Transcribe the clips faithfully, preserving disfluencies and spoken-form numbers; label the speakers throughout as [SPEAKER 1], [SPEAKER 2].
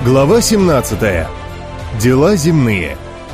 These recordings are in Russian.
[SPEAKER 1] Глава семнадцатая. Дела земные.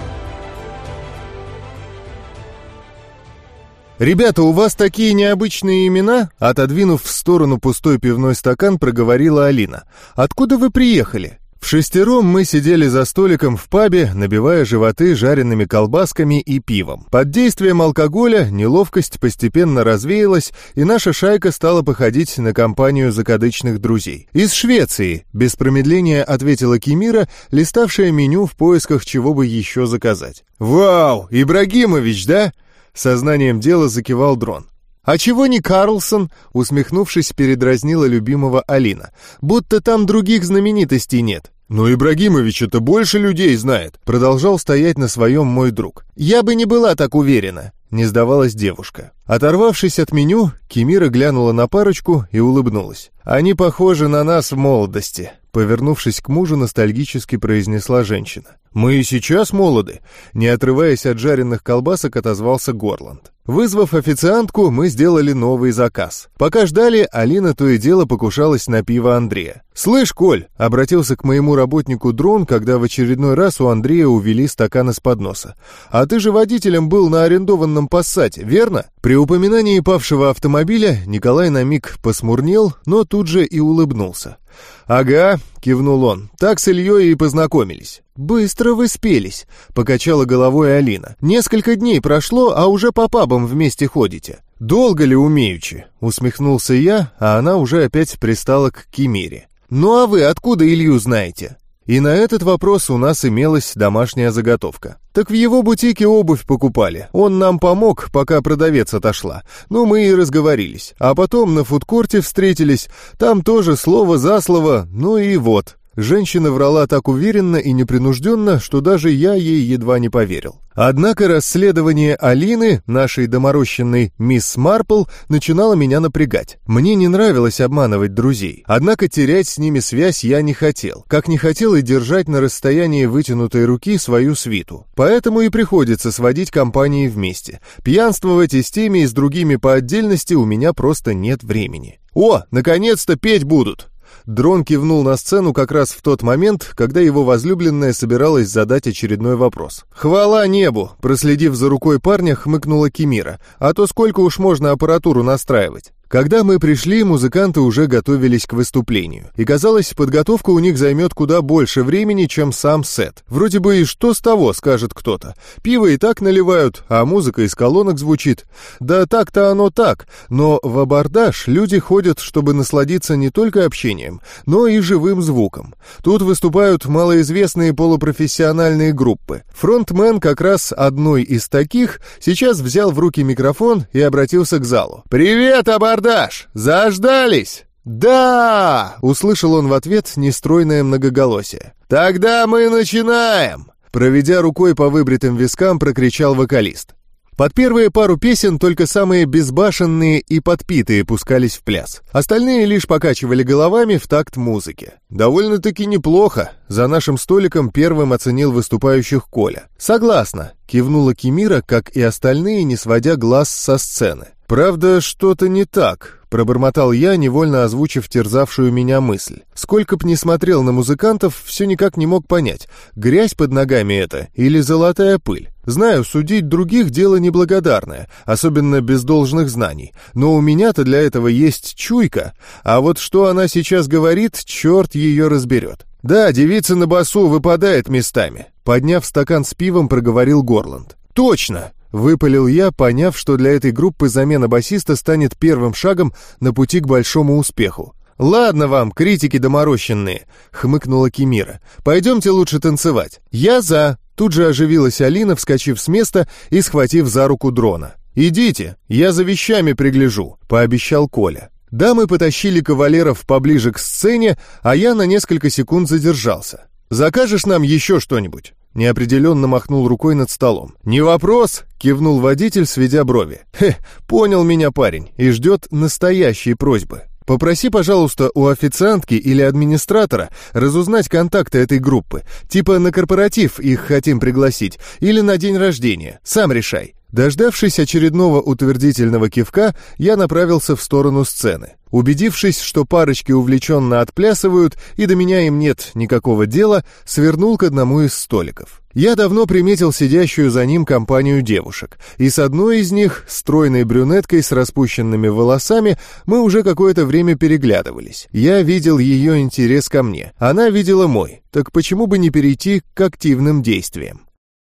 [SPEAKER 1] «Ребята, у вас такие необычные имена?» Отодвинув в сторону пустой пивной стакан, проговорила Алина. «Откуда вы приехали?» Вшестером мы сидели за столиком в пабе, набивая животы жареными колбасками и пивом. Под действием алкоголя неловкость постепенно развеялась, и наша шайка стала походить на компанию закадычных друзей. «Из Швеции», — без промедления ответила Кимира, листавшая меню в поисках чего бы еще заказать. «Вау, Ибрагимович, да?» — сознанием дела закивал Дрон. «А чего не Карлсон?» — усмехнувшись, передразнила любимого Алина. «Будто там других знаменитостей нет». «Но Ибрагимович-то больше людей знает», — продолжал стоять на своем мой друг. «Я бы не была так уверена», — не сдавалась девушка. Оторвавшись от меню, Кимира глянула на парочку и улыбнулась. «Они похожи на нас в молодости», — повернувшись к мужу, ностальгически произнесла женщина. «Мы и сейчас молоды», — не отрываясь от жареных колбасок, отозвался Горланд. Вызвав официантку, мы сделали новый заказ. Пока ждали, Алина то и дело покушалась на пиво Андрея. «Слышь, Коль», — обратился к моему работнику Дрон, когда в очередной раз у Андрея увели стакан из-под носа. «А ты же водителем был на арендованном Пассате, верно?» При упоминании павшего автомобиля Николай на миг посмурнел, но тут же и улыбнулся. «Ага», — кивнул он, — «так с Ильей и познакомились». «Быстро вы спелись», — покачала головой Алина. «Несколько дней прошло, а уже по пабам вместе ходите». «Долго ли умеючи?» — усмехнулся я, а она уже опять пристала к Кимире. «Ну а вы откуда Илью знаете?» И на этот вопрос у нас имелась домашняя заготовка. «Так в его бутике обувь покупали. Он нам помог, пока продавец отошла. Ну, мы и разговорились. А потом на фудкорте встретились. Там тоже слово за слово. Ну и вот». Женщина врала так уверенно и непринужденно, что даже я ей едва не поверил. Однако расследование Алины, нашей доморощенной мисс Марпл, начинало меня напрягать. Мне не нравилось обманывать друзей, однако терять с ними связь я не хотел, как не хотел и держать на расстоянии вытянутой руки свою свиту. Поэтому и приходится сводить компании вместе. Пьянствовать и с теми, и с другими по отдельности у меня просто нет времени. «О, наконец-то петь будут!» Дрон кивнул на сцену как раз в тот момент, когда его возлюбленная собиралась задать очередной вопрос. «Хвала небу!» — проследив за рукой парня, хмыкнула Кимира. «А то сколько уж можно аппаратуру настраивать?» Когда мы пришли, музыканты уже готовились к выступлению. И казалось, подготовка у них займет куда больше времени, чем сам сет. Вроде бы и что с того, скажет кто-то. Пиво и так наливают, а музыка из колонок звучит. Да так-то оно так, но в абордаж люди ходят, чтобы насладиться не только общением, но и живым звуком. Тут выступают малоизвестные полупрофессиональные группы. Фронтмен как раз одной из таких сейчас взял в руки микрофон и обратился к залу. «Привет, абордаж! Заждались?» «Да!» — услышал он в ответ нестройное многоголосие. «Тогда мы начинаем!» Проведя рукой по выбритым вискам, прокричал вокалист. Под первые пару песен только самые безбашенные и подпитые пускались в пляс. Остальные лишь покачивали головами в такт музыке. «Довольно-таки неплохо», — за нашим столиком первым оценил выступающих Коля. «Согласна», — кивнула Кимира, как и остальные, не сводя глаз со сцены. «Правда, что-то не так», — пробормотал я, невольно озвучив терзавшую меня мысль. Сколько б ни смотрел на музыкантов, все никак не мог понять, грязь под ногами это или золотая пыль. Знаю, судить других дело неблагодарное, особенно без должных знаний, но у меня-то для этого есть чуйка, а вот что она сейчас говорит, черт ее разберет. «Да, девица на басу выпадает местами», — подняв стакан с пивом, проговорил Горланд. «Точно!» — выпалил я, поняв, что для этой группы замена басиста станет первым шагом на пути к большому успеху. «Ладно вам, критики доморощенные», — хмыкнула Кимира. «Пойдемте лучше танцевать». «Я за», — тут же оживилась Алина, вскочив с места и схватив за руку Дрона. «Идите, я за вещами пригляжу», — пообещал Коля. Дамы потащили кавалеров поближе к сцене, а я на несколько секунд задержался. «Закажешь нам еще что-нибудь?» Неопределенно махнул рукой над столом. «Не вопрос!» — кивнул водитель, сведя брови. «Хе, понял меня парень и ждет настоящей просьбы. Попроси, пожалуйста, у официантки или администратора разузнать контакты этой группы. Типа на корпоратив их хотим пригласить или на день рождения. Сам решай». Дождавшись очередного утвердительного кивка, я направился в сторону сцены. Убедившись, что парочки увлеченно отплясывают и до меня им нет никакого дела, свернул к одному из столиков. Я давно приметил сидящую за ним компанию девушек, и с одной из них, стройной брюнеткой с распущенными волосами, мы уже какое-то время переглядывались. Я видел ее интерес ко мне, она видела мой, так почему бы не перейти к активным действиям?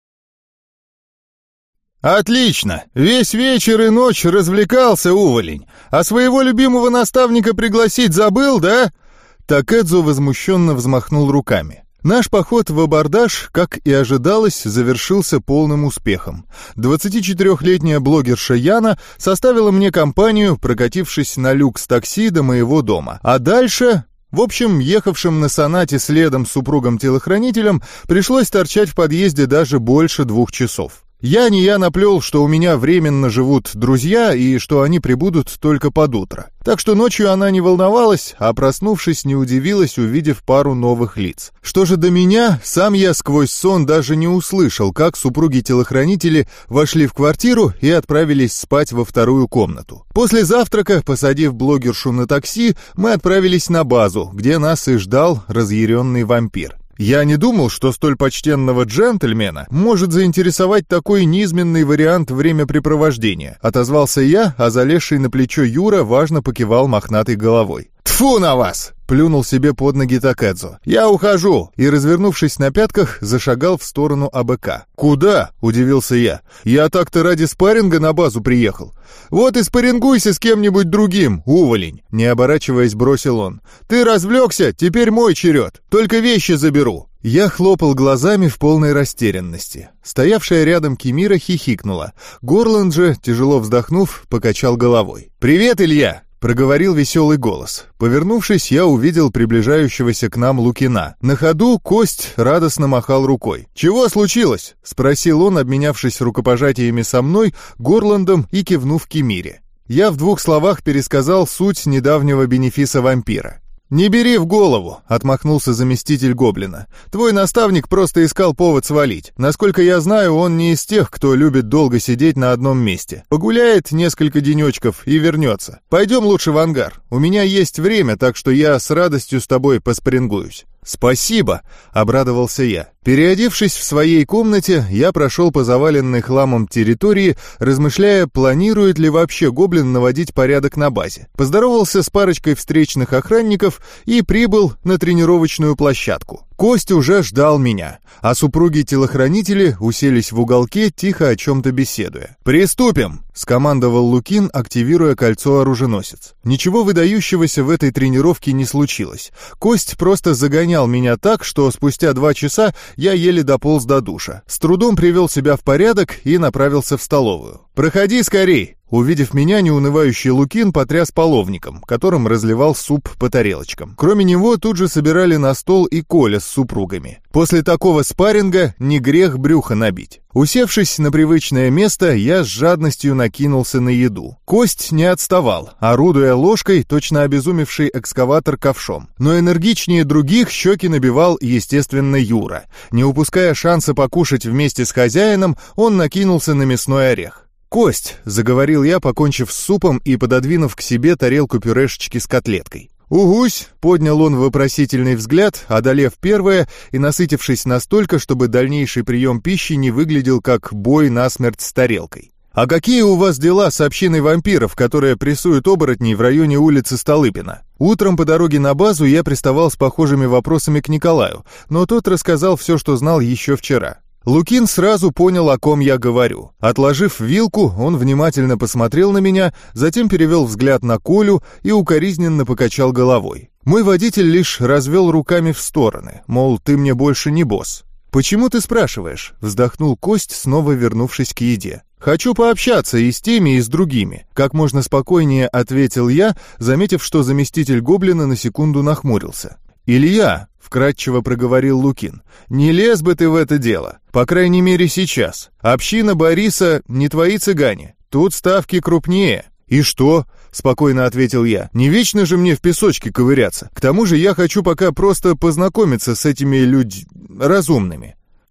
[SPEAKER 2] «Отлично! Весь вечер и ночь развлекался, уволень. А своего любимого наставника пригласить забыл, да?»
[SPEAKER 1] Такэдзо возмущенно взмахнул руками. Наш поход в абордаж, как и ожидалось, завершился полным успехом. двадцатичетырехлетняя блогерша Яна составила мне компанию, прокатившись на люкс-такси до моего дома. А дальше... В общем, ехавшим на сонате следом с супругом-телохранителем пришлось торчать в подъезде даже больше двух часов. Я не я наплел, что у меня временно живут друзья и что они прибудут только под утро. Так что ночью она не волновалась, а проснувшись, не удивилась, увидев пару новых лиц. Что же до меня, сам я сквозь сон даже не услышал, как супруги-телохранители вошли в квартиру и отправились спать во вторую комнату. После завтрака, посадив блогершу на такси, мы отправились на базу, где нас и ждал разъяренный вампир. Я не думал, что столь почтенного джентльмена может заинтересовать такой низменный вариант времяпрепровождения. Отозвался я, а залезший на плечо Юра важно покивал мохнатой головой.
[SPEAKER 2] «Тьфу на вас!» — плюнул себе под ноги Такэдзо. «Я ухожу!»
[SPEAKER 1] И, развернувшись на пятках, зашагал в сторону АБК.
[SPEAKER 2] «Куда?» — удивился я. «Я так-то ради спарринга на базу приехал». «Вот и спаррингуйся с кем-нибудь другим, уволень!» Не оборачиваясь, бросил он. «Ты развлекся, теперь мой черед. Только вещи заберу».
[SPEAKER 1] Я хлопал глазами в полной растерянности. Стоявшая рядом Кимира хихикнула. Горланд же, тяжело вздохнув, покачал головой.
[SPEAKER 2] «Привет, Илья!»
[SPEAKER 1] — проговорил веселый голос. Повернувшись, я увидел приближающегося к нам Лукина. На ходу Кость радостно махал рукой.
[SPEAKER 2] «Чего случилось?»
[SPEAKER 1] — спросил он, обменявшись рукопожатиями со мной, Горландом и кивнув Кимире. Я в двух словах пересказал суть недавнего бенефиса вампира.
[SPEAKER 2] «Не бери в голову», — отмахнулся заместитель Гоблина. «Твой наставник просто искал повод свалить. Насколько я знаю, он не из тех, кто любит долго сидеть на одном месте. Погуляет несколько денечков и вернется. Пойдем лучше в ангар. У меня есть время, так что я с радостью с тобой поспарингуюсь».
[SPEAKER 1] «Спасибо», — обрадовался я. Переодевшись в своей комнате, я прошел по заваленной хламом территории, размышляя, планирует ли вообще Гоблин наводить порядок на базе. Поздоровался с парочкой встречных охранников и прибыл на тренировочную площадку. Кость уже ждал меня, а супруги-телохранители уселись в уголке, тихо о чем-то беседуя. «Приступим!» — скомандовал Лукин, активируя кольцо-оруженосец. Ничего выдающегося в этой тренировке не случилось. Кость просто загонял меня так, что спустя два часа я еле дополз до душа. С трудом привел себя в порядок и направился в столовую. «Проходи скорей!» Увидев меня, неунывающий Лукин потряс половником, которым разливал суп по тарелочкам. Кроме него тут же собирали на стол и Коля с супругами. После такого спарринга не грех брюхо набить. Усевшись на привычное место, я с жадностью накинулся на еду. Кость не отставал, орудуя ложкой, точно обезумевший экскаватор ковшом. Но энергичнее других щеки набивал, естественно, Юра. Не упуская шанса покушать вместе с хозяином, он накинулся на мясной орех. «Кость», — заговорил я, покончив с супом и пододвинув к себе тарелку пюрешечки с котлеткой.
[SPEAKER 2] «Угусь!»
[SPEAKER 1] — поднял он вопросительный взгляд, одолев первое и насытившись настолько, чтобы дальнейший прием пищи не выглядел как бой насмерть с тарелкой. «А какие у вас дела с общиной вампиров, которая прессует оборотней в районе улицы Столыпина?» Утром по дороге на базу я приставал с похожими вопросами к Николаю, но тот рассказал все, что знал еще вчера. Лукин сразу понял, о ком я говорю. Отложив вилку, он внимательно посмотрел на меня, затем перевел взгляд на Колю и укоризненно покачал головой. Мой водитель лишь развел руками в стороны, мол, ты мне больше не босс. «Почему ты спрашиваешь?» — вздохнул Кость, снова вернувшись к еде. «Хочу пообщаться и с теми, и с другими», — как можно спокойнее ответил я, заметив, что заместитель Гоблина на секунду нахмурился. «Илья», — вкратчиво проговорил Лукин, — «не лез бы ты в это дело, по крайней мере сейчас. Община Бориса не твои цыгане, тут ставки крупнее». «И что?» — спокойно ответил я. «Не вечно же мне в песочке ковыряться. К тому же я хочу пока просто познакомиться с этими людь... разумными».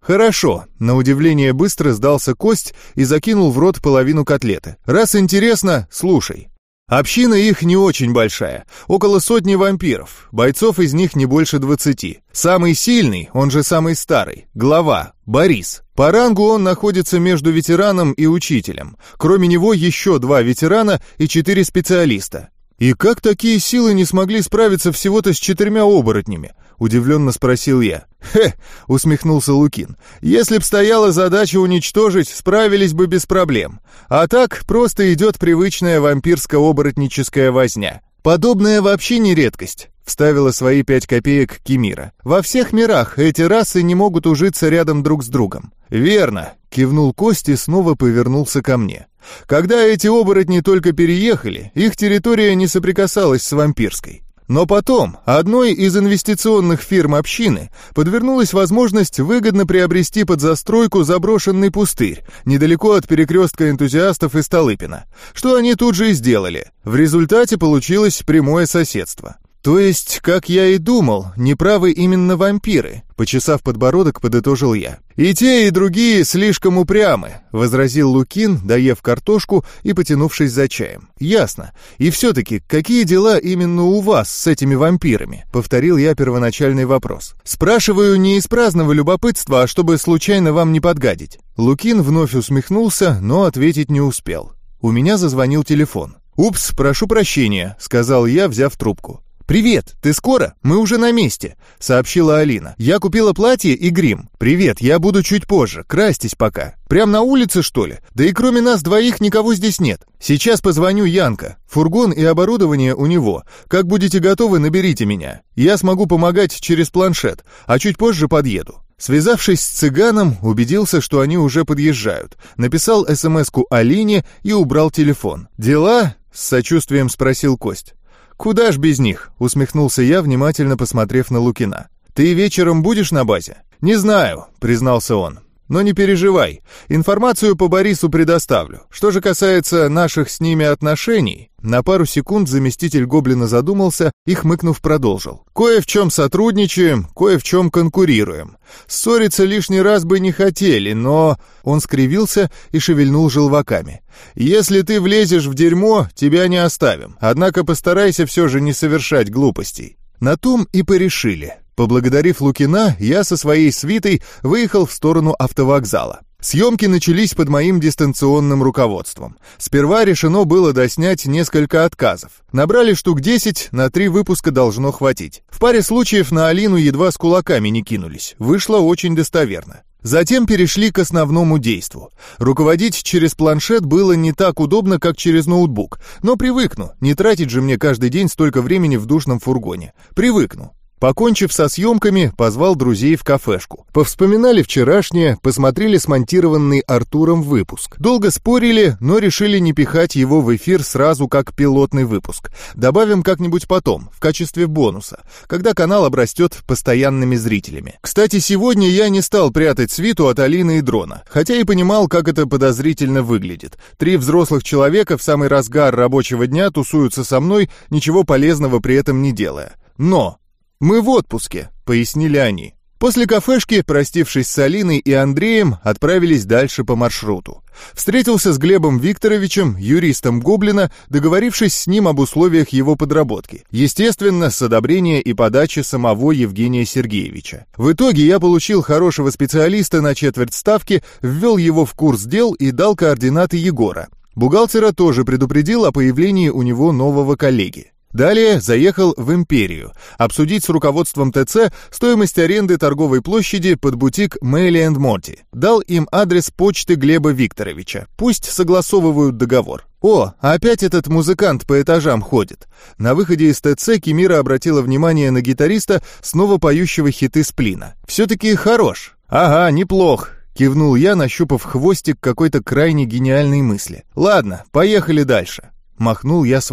[SPEAKER 1] «Хорошо», — на удивление быстро сдался Кость и закинул в рот половину котлеты. «Раз интересно, слушай. Община их не очень большая, около сотни вампиров, бойцов из них не больше двадцати. Самый сильный, он же самый старый, глава, Борис. По рангу он находится между ветераном и учителем. Кроме него еще два ветерана и четыре специалиста. И как такие силы не смогли справиться всего-то с четырьмя оборотнями?» — удивленно спросил я. «Хе!» — усмехнулся Лукин. «Если б стояла задача уничтожить, справились бы без проблем. А так просто идет привычная вампирско-оборотническая возня. Подобная вообще не редкость», — вставила свои пять копеек Кимира. «Во всех мирах эти расы не могут ужиться рядом друг с другом». «Верно», — кивнул Кость и снова повернулся ко мне. «Когда эти оборотни только переехали, их территория не соприкасалась с вампирской. Но потом одной из инвестиционных фирм общины подвернулась возможность выгодно приобрести под застройку заброшенный пустырь недалеко от перекрестка энтузиастов и Столыпина, что они тут же и сделали. В результате получилось прямое соседство. То есть, как я и думал, неправы именно вампиры, почесав подбородок, подытожил я. «И те, и другие слишком упрямы», — возразил Лукин, доев картошку и потянувшись за чаем. «Ясно. И все-таки, какие дела именно у вас с этими вампирами?» — повторил я первоначальный вопрос. «Спрашиваю не из праздного любопытства, а чтобы случайно вам не подгадить». Лукин вновь усмехнулся, но ответить не успел. У меня зазвонил телефон. «Упс, прошу прощения», — сказал я, взяв трубку. «Привет, ты скоро? Мы уже на месте», — сообщила Алина. «Я купила платье и грим». «Привет, я буду чуть позже, крастись пока». «Прям на улице, что ли? Да и кроме нас двоих никого здесь нет. Сейчас позвоню Янка. Фургон и оборудование у него. Как будете готовы, наберите меня. Я смогу помогать через планшет, а чуть позже подъеду». Связавшись с цыганом, убедился, что они уже подъезжают. Написал эс-эм-эску Алине и убрал телефон. «Дела?» — с сочувствием спросил Кость. «Куда ж без них?» — усмехнулся я, внимательно посмотрев на Лукина. «Ты вечером будешь на базе?» «Не знаю», — признался он. «Но не переживай, информацию по Борису предоставлю. Что же касается наших с ними отношений...» На пару секунд заместитель Гоблина задумался и, хмыкнув, продолжил. «Кое в чем сотрудничаем, кое в чем конкурируем. Ссориться лишний раз бы не хотели, но...» Он скривился и шевельнул желваками. «Если ты влезешь в дерьмо, тебя не оставим. Однако постарайся все же не совершать глупостей». На том и порешили. Поблагодарив Лукина, я со своей свитой выехал в сторону автовокзала. Съемки начались под моим дистанционным руководством. Сперва решено было доснять несколько отказов. Набрали штук десять, на три выпуска должно хватить. В паре случаев на Алину едва с кулаками не кинулись. Вышло очень достоверно. Затем перешли к основному действу. Руководить через планшет было не так удобно, как через ноутбук. Но привыкну, не тратить же мне каждый день столько времени в душном фургоне. Привыкну. Покончив со съемками, позвал друзей в кафешку. Повспоминали вчерашнее, посмотрели смонтированный Артуром выпуск. Долго спорили, но решили не пихать его в эфир сразу как пилотный выпуск. Добавим как-нибудь потом, в качестве бонуса, когда канал обрастет постоянными зрителями. Кстати, сегодня я не стал прятать свиту от Алины и Дрона, хотя и понимал, как это подозрительно выглядит. Три взрослых человека в самый разгар рабочего дня тусуются со мной, ничего полезного при этом не делая. Но... «Мы в отпуске», — пояснили они. После кафешки, простившись с Алиной и Андреем, отправились дальше по маршруту. Встретился с Глебом Викторовичем, юристом Гоблина, договорившись с ним об условиях его подработки. Естественно, с одобрения и подачи самого Евгения Сергеевича. В итоге я получил хорошего специалиста на четверть ставки, ввел его в курс дел и дал координаты Егора. Бухгалтера тоже предупредил о появлении у него нового коллеги. Далее заехал в Империю, обсудить с руководством ТЦ стоимость аренды торговой площади под бутик Мэйли энд Морти. Дал им адрес почты Глеба Викторовича. Пусть согласовывают договор. О, опять этот музыкант по этажам ходит. На выходе из ТЦ Кимира обратила внимание на гитариста, снова поющего хиты Сплина. Все-таки хорош. Ага, неплох. Кивнул я, нащупав хвостик какой-то крайне гениальной мысли. Ладно, поехали дальше. Махнул я своим.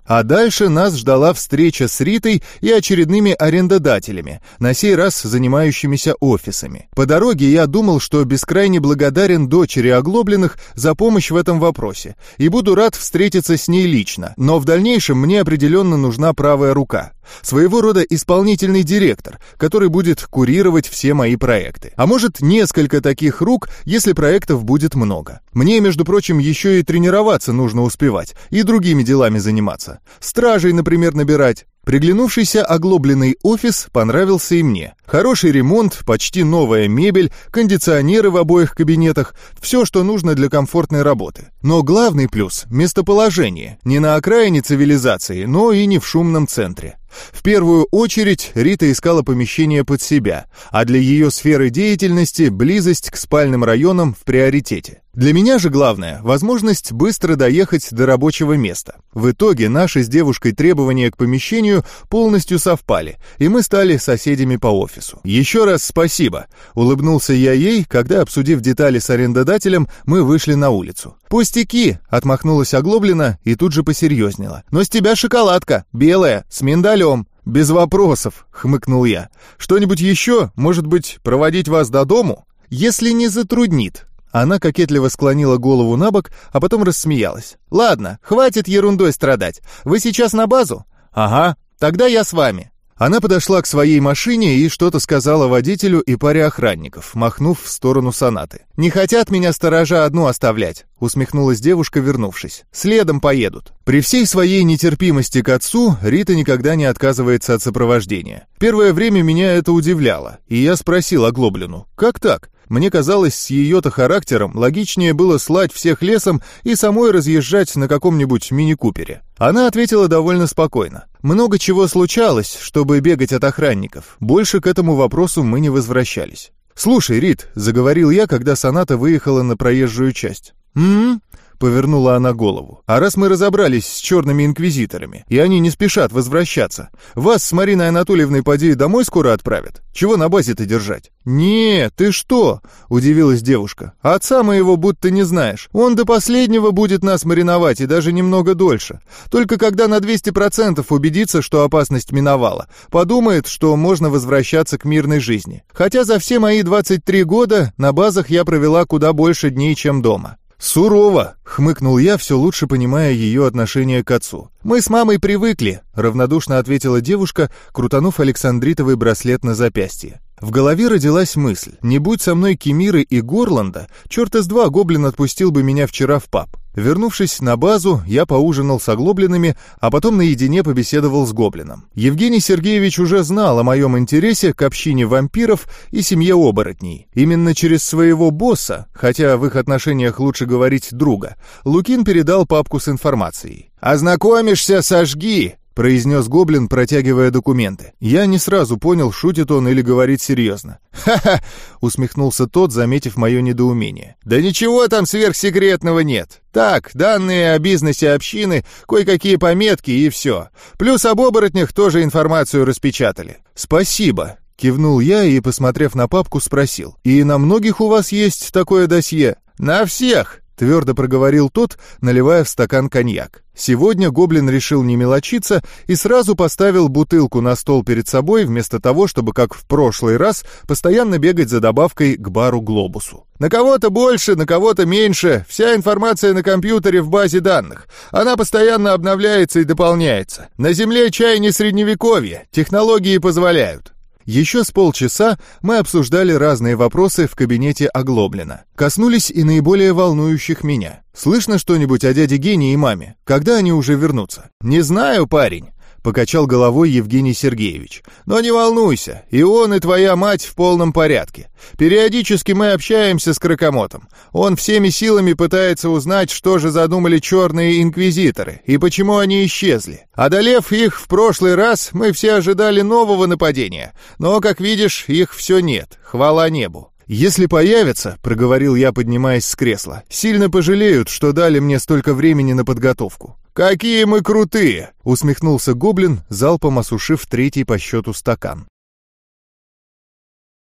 [SPEAKER 1] А дальше нас ждала встреча с Ритой и очередными арендодателями, на сей раз занимающимися офисами. По дороге я думал, что бескрайне благодарен дочери Оглоблиных за помощь в этом вопросе и буду рад встретиться с ней лично, но в дальнейшем мне определенно нужна правая рука. Своего рода исполнительный директор, который будет курировать все мои проекты. А может, несколько таких рук, если проектов будет много. Мне, между прочим, еще и тренироваться нужно успевать, и другими делами заниматься. Стражей, например, набирать. Приглянувшийся оглобленный офис понравился и мне. Хороший ремонт, почти новая мебель, кондиционеры в обоих кабинетах, все, что нужно для комфортной работы. Но главный плюс – местоположение. Не на окраине цивилизации, но и не в шумном центре. В первую очередь Рита искала помещение под себя, а для ее сферы деятельности близость к спальным районам в приоритете. Для меня же главное – возможность быстро доехать до рабочего места. В итоге наши с девушкой требования к помещению полностью совпали, и мы стали соседями по офису. «Еще раз спасибо», – улыбнулся я ей, когда, обсудив детали с арендодателем, мы вышли на улицу. «Пустяки», — отмахнулась Оглоблина и тут же посерьезнела. «Но с тебя шоколадка, белая, с миндалем». «Без вопросов», — хмыкнул я. «Что-нибудь еще? Может быть, проводить вас до дому?» «Если не затруднит». Она кокетливо склонила голову на бок, а потом рассмеялась. «Ладно, хватит ерундой страдать. Вы сейчас на базу?» «Ага, тогда я с вами». Она подошла к своей машине и что-то сказала водителю и паре охранников, махнув в сторону Сонаты. «Не хотят меня сторожа одну оставлять», — усмехнулась девушка, вернувшись. «Следом поедут». При всей своей нетерпимости к отцу Рита никогда не отказывается от сопровождения. Первое время меня это удивляло, и я спросил Оглоблину: «Как так?» Мне казалось, с ее-то характером логичнее было слать всех лесом и самой разъезжать на каком-нибудь мини-купере. Она ответила довольно спокойно. Много чего случалось, чтобы бегать от охранников. Больше к этому вопросу мы не возвращались. «Слушай, Рит», — заговорил я, когда Соната выехала на проезжую часть. «М-м-м», повернула она голову. «А раз мы разобрались с черными инквизиторами, и они не спешат возвращаться, вас с Мариной Анатольевной поди домой скоро отправят? Чего на базе-то держать?» «Нет, ты что?» — удивилась девушка. «Отца моего будто не знаешь. Он до последнего будет нас мариновать, и даже немного дольше. Только когда на двести процентов убедится, что опасность миновала, подумает, что можно возвращаться к мирной жизни. Хотя за все мои двадцать три года на базах я провела куда больше дней, чем дома». «Сурово!» — хмыкнул я, все лучше понимая ее отношение к отцу. «Мы с мамой привыкли», — равнодушно ответила девушка, крутанув александритовый браслет на запястье. В голове родилась мысль: не будь со мной Кемиры и Горланда, черт из два гоблин отпустил бы меня вчера в паб. Вернувшись на базу, я поужинал с оглобленными, а потом наедине побеседовал с гоблином. Евгений Сергеевич уже знал о моем интересе к общине вампиров и семье оборотней. Именно через своего босса, хотя в их отношениях лучше говорить друга, Лукин передал папку с информацией. «Ознакомишься, сожги!» — произнес гоблин, протягивая документы. Я не сразу понял, шутит он или говорит серьезно. «Ха-ха!» — усмехнулся тот, заметив мое недоумение. «Да ничего там сверхсекретного нет. Так, данные о бизнесе общины, кое-какие пометки и все. Плюс об оборотнях тоже информацию распечатали». «Спасибо!» — кивнул я и, посмотрев на папку, спросил. «И на многих у вас есть такое досье?» «На всех!» — твердо проговорил тот, наливая в стакан коньяк. Сегодня гоблин решил не мелочиться и сразу поставил бутылку на стол перед собой, вместо того, чтобы, как в прошлый раз, постоянно бегать за добавкой к бару-глобусу. «На кого-то больше, на кого-то меньше. Вся информация на компьютере в базе данных. Она постоянно обновляется и дополняется. На Земле чай не средневековье. Технологии позволяют». Еще с полчаса мы обсуждали разные вопросы в кабинете Оглоблина. Коснулись и наиболее волнующих меня. «Слышно что-нибудь о дяде Гене и маме? Когда они уже вернутся?» «Не знаю, парень», — покачал головой Евгений Сергеевич. «Но не волнуйся, и он, и твоя мать в полном порядке. Периодически мы общаемся с Кракомотом. Он всеми силами пытается узнать, что же задумали черные инквизиторы и почему они исчезли. Одолев их в прошлый раз, мы все ожидали нового нападения, но, как видишь, их все нет, хвала небу». «Если появятся, — проговорил я, поднимаясь с кресла, — сильно пожалеют, что дали мне столько времени на подготовку». «Какие мы крутые!» — усмехнулся гоблин, залпом осушив третий по счету стакан.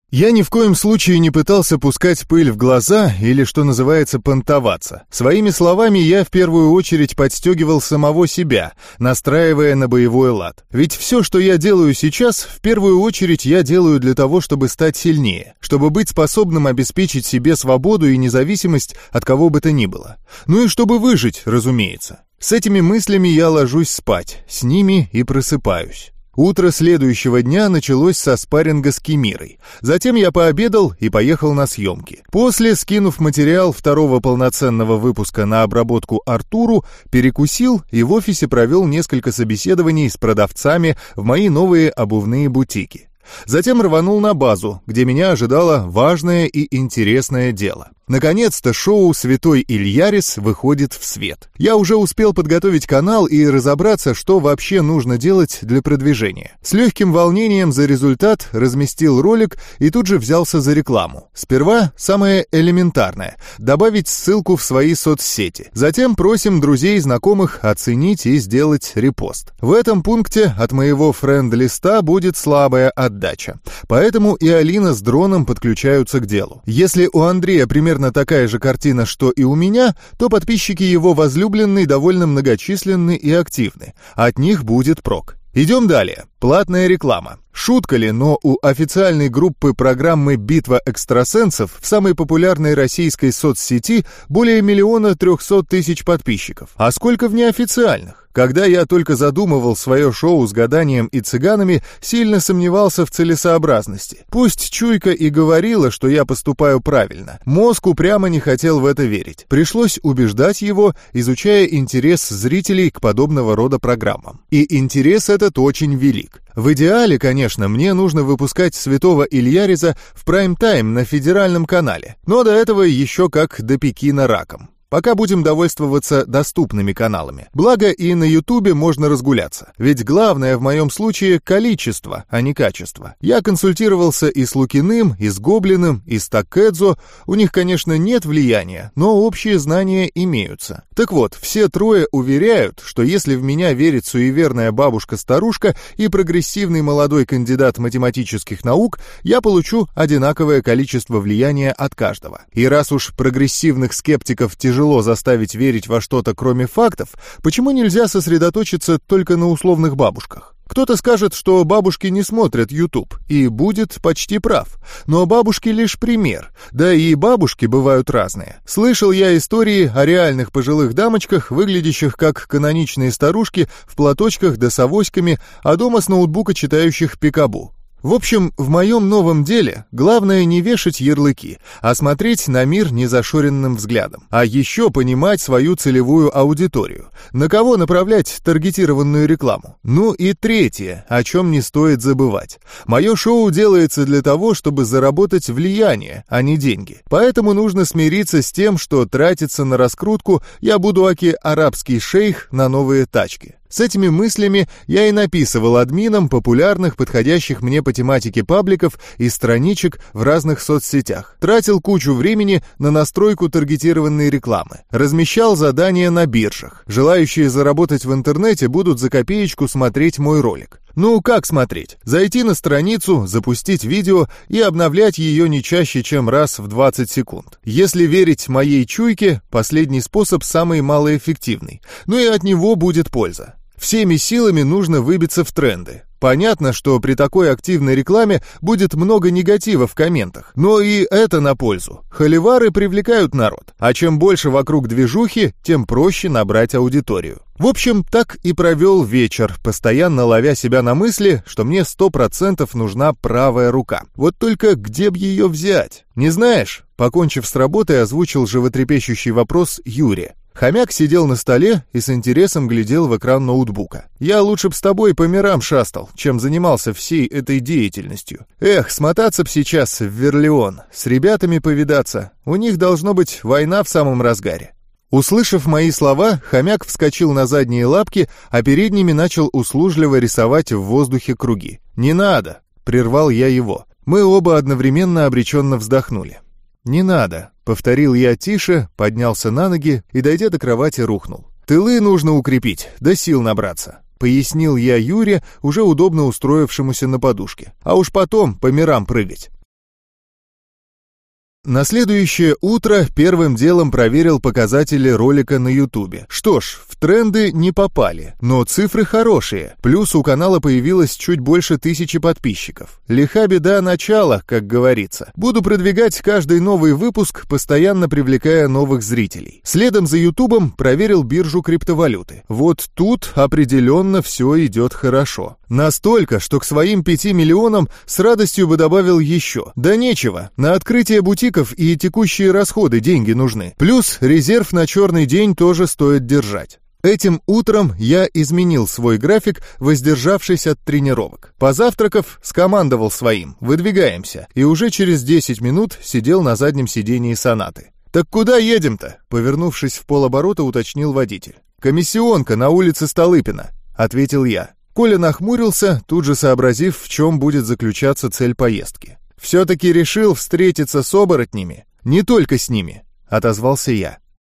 [SPEAKER 1] Я ни в коем случае не пытался пускать пыль в глаза или, что называется, понтоваться. Своими словами я в первую очередь подстегивал самого себя, настраивая на боевой лад. Ведь все, что я делаю сейчас, в первую очередь я делаю для того, чтобы стать сильнее, чтобы быть способным обеспечить себе свободу и независимость от кого бы то ни было. Ну и чтобы выжить, разумеется. С этими мыслями я ложусь спать, с ними и просыпаюсь. Утро следующего дня началось со спарринга с Кемирой. Затем я пообедал и поехал на съемки. После, скинув материал второго полноценного выпуска на обработку Артуру, перекусил и в офисе провел несколько собеседований с продавцами в мои новые обувные бутики. Затем рванул на базу, где меня ожидало важное и интересное дело. Наконец-то шоу «Святой Ильярис» выходит в свет. Я уже успел подготовить канал и разобраться, что вообще нужно делать для продвижения. С легким волнением за результат разместил ролик и тут же взялся за рекламу. Сперва самое элементарное – добавить ссылку в свои соцсети. Затем просим друзей и знакомых оценить и сделать репост. В этом пункте от моего френд-листа будет слабая отдача. Поэтому и Алина с дроном подключаются к делу. Если у Андрея примерно такая же картина, что и у меня, то подписчики его возлюбленной довольно многочисленны и активны. От них будет прок. Идем далее. Платная реклама. Шутка ли, но у официальной группы программы «Битва экстрасенсов» в самой популярной российской соцсети более миллиона трехсот тысяч подписчиков. А сколько в неофициальных? Когда я только задумывал свое шоу с гаданием и цыганами, сильно сомневался в целесообразности. Пусть чуйка и говорила, что я поступаю правильно, мозг упрямо не хотел в это верить. Пришлось убеждать его, изучая интерес зрителей к подобного рода программам. И интерес этот очень велик. В идеале, конечно, мне нужно выпускать «Святого Ильяриза» в прайм-тайм на федеральном канале, но до этого еще как до Пекина раком. Пока будем довольствоваться доступными каналами. Благо и на Ютубе можно разгуляться. Ведь главное в моем случае количество, а не качество. Я консультировался и с Лукиным, и с Гоблиным, и с Такэдзо. У них, конечно, нет влияния, но общие знания имеются. Так вот, все трое уверяют, что если в меня верит суеверная бабушка-старушка и прогрессивный молодой кандидат математических наук, я получу одинаковое количество влияния от каждого. И раз уж прогрессивных скептиков тяжело Тяжело заставить верить во что-то кроме фактов, почему нельзя сосредоточиться только на условных бабушках? Кто-то скажет, что бабушки не смотрят YouTube, и будет почти прав. Но бабушки лишь пример, да и бабушки бывают разные. Слышал я истории о реальных пожилых дамочках, выглядящих как каноничные старушки в платочках да с авоськами, а дома с ноутбука читающих пикабу. В общем, в моем новом деле главное не вешать ярлыки, а смотреть на мир незашоренным взглядом. А еще понимать свою целевую аудиторию. На кого направлять таргетированную рекламу? Ну и третье, о чем не стоит забывать. Мое шоу делается для того, чтобы заработать влияние, а не деньги. Поэтому нужно смириться с тем, что тратиться на раскрутку я буду аки арабский шейх на новые тачки. С этими мыслями я и написывал админам популярных, подходящих мне по тематике пабликов и страничек в разных соцсетях. Тратил кучу времени на настройку таргетированной рекламы. Размещал задания на биржах. Желающие заработать в интернете будут за копеечку смотреть мой ролик. Ну, как смотреть? Зайти на страницу, запустить видео и обновлять ее не чаще, чем раз в двадцать секунд. Если верить моей чуйке, последний способ самый малоэффективный. Ну и от него будет польза. Всеми силами нужно выбиться в тренды. Понятно, что при такой активной рекламе будет много негатива в комментах, но и это на пользу. Холивары привлекают народ, а чем больше вокруг движухи, тем проще набрать аудиторию. В общем, так и провел вечер, постоянно ловя себя на мысли, что мне сто процентов нужна правая рука. Вот только где б ее взять? Не знаешь? Покончив с работой, озвучил животрепещущий вопрос Юре. Хомяк сидел на столе и с интересом глядел в экран ноутбука. «Я лучше б с тобой по мирам шастал, чем занимался всей этой деятельностью. Эх, смотаться б сейчас в Верлеон, с ребятами повидаться. У них должно быть война в самом разгаре». Услышав мои слова, хомяк вскочил на задние лапки, а передними начал услужливо рисовать в воздухе круги. «Не надо!» — прервал я его. Мы оба одновременно обреченно вздохнули. «Не надо», — повторил я тише, поднялся на ноги и, дойдя до кровати, рухнул. «Тылы нужно укрепить, да сил набраться», — пояснил я Юре, уже удобно устроившемуся на подушке. «А уж потом по мирам прыгать». На следующее утро первым делом проверил показатели ролика на Ютубе. Что ж, в тренды не попали, но цифры хорошие. Плюс у канала появилось чуть больше тысячи подписчиков. Лиха беда начала, как говорится. Буду продвигать каждый новый выпуск, постоянно привлекая новых зрителей. Следом за Ютубом проверил биржу криптовалюты. Вот тут определенно все идет хорошо. Настолько, что к своим пяти миллионам с радостью бы добавил еще. Да нечего, на открытие бутика и текущие расходы деньги нужны. Плюс резерв на черный день тоже стоит держать. Этим утром я изменил свой график, воздержавшись от тренировок. Позавтракав, скомандовал своим: выдвигаемся, и уже через десять минут сидел на заднем сидении Сонаты. «Так куда едем-то?» — повернувшись в полоборота, уточнил водитель. «Комиссионка на улице Столыпина», — ответил я. Коля нахмурился, тут же сообразив, в чем будет заключаться цель поездки. «Все-таки решил встретиться с оборотнями?» «Не только с ними», — отозвался я.